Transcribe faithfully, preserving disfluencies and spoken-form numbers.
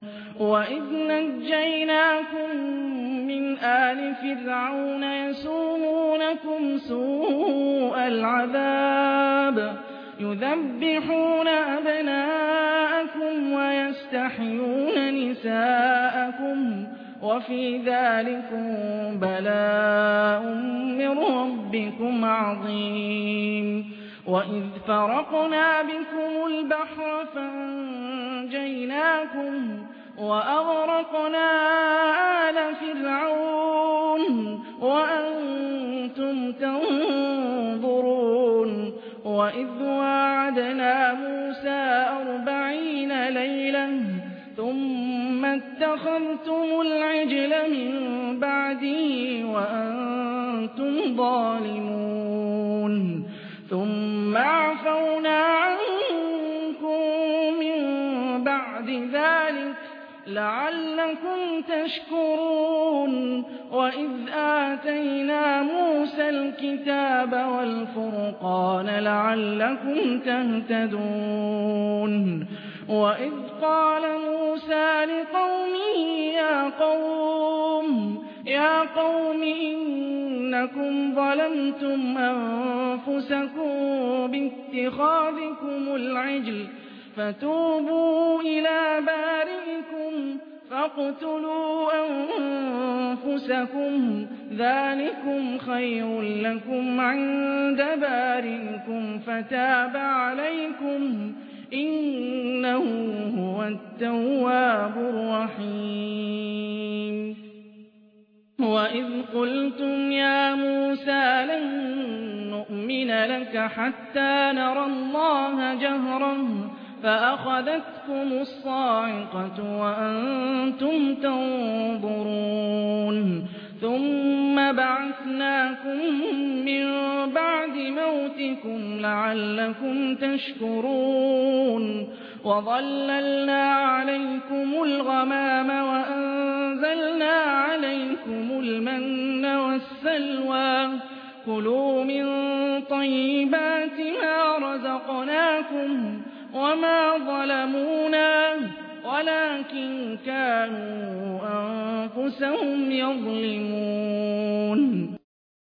وَإِذْ نَجَّيْنَاكُم مِّنْ آلِ فِرْعَوْنَ يَسُومُونَكُمْ سُوءَ الْعَذَابِ يُذَبِّحُونَ أَبْنَاءَكُمْ وَيَسْتَحْيُونَ نِسَاءَكُمْ وَفِي ذَٰلِكُم بَلَاءٌ مِّن رَّبِّكُمْ عَظِيمٌ وَإِذْ فَرَقْنَا بِكُمُ الْبَحْرَ فَأَنجَيْنَاكُمْ وَأَغْرَقْنَا آلَ فِرْعَوْنَ وَأَنتُمْ تَنظُرُونَ وَإِذْ وَاعَدْنَا مُوسَىٰ أَرْبَعِينَ لَيْلَةً ثُمَّ اتَّخَذْتُمُ الْعِجْلَ مِن بَعْدِهِ وَأَنتُمْ ظَالِمُونَ ثُمَّ عَفَوْنَا عَنكُم مِّن بَعْدِ ذَٰلِكَ لَعَلَّكُمْ تَشْكُرُونَ وَإِذْ آتَيْنَا مُوسَى الْكِتَابَ وَالْفُرْقَانَ لَعَلَّكُمْ تَهْتَدُونَ وَإِذْ قَالَ مُوسَىٰ لِقَوْمِهِ يَا قَوْمِ يَا قَوْمِ إِنَّكُمْ ظَلَمْتُمْ أَنفُسَكُم بِاتِّخَاذِكُمُ الْعِجْلَ فَتُوبُوا إِلَىٰ بَارِئِكُمْ فَاقْتُلُوا أَنفُسَكُمْ ذَٰلِكُمْ خَيْرٌ لَّكُمْ عِندَ بَارِئِكُمْ فَتَابَ عَلَيْكُمْ إِنَّهُ هُوَ التَّوَّابُ الرَّحِيمُ وَإِذْ قُلْتُمْ يَا مُوسَىٰ لَن نُّؤْمِنَ لَكَ حَتَّىٰ نَرَى اللَّهَ جَهْرَةً فَأَخَذَتْكُمُ الصَّاعِقَةُ وَأَنتُمْ تَنظُرُونَ ثُمَّ بَعَثْنَاكُم مِّن بَعْدِ مَوْتِكُمْ لَعَلَّكُمْ تَشْكُرُونَ وَظَلَّلْنَا عَلَيْكُمُ الْغَمَامَ وَأَنزَلْنَا عَلَيْكُمُ الْمَنَّ وَالسَّلْوَىٰ كُلُوا مِن طَيِّبَاتِ مَا رَزَقْنَاكُمْ وَمَا ظَلَمُونَا وَلَٰكِن كَانُوا أَنفُسَهُمْ يَظْلِمُونَ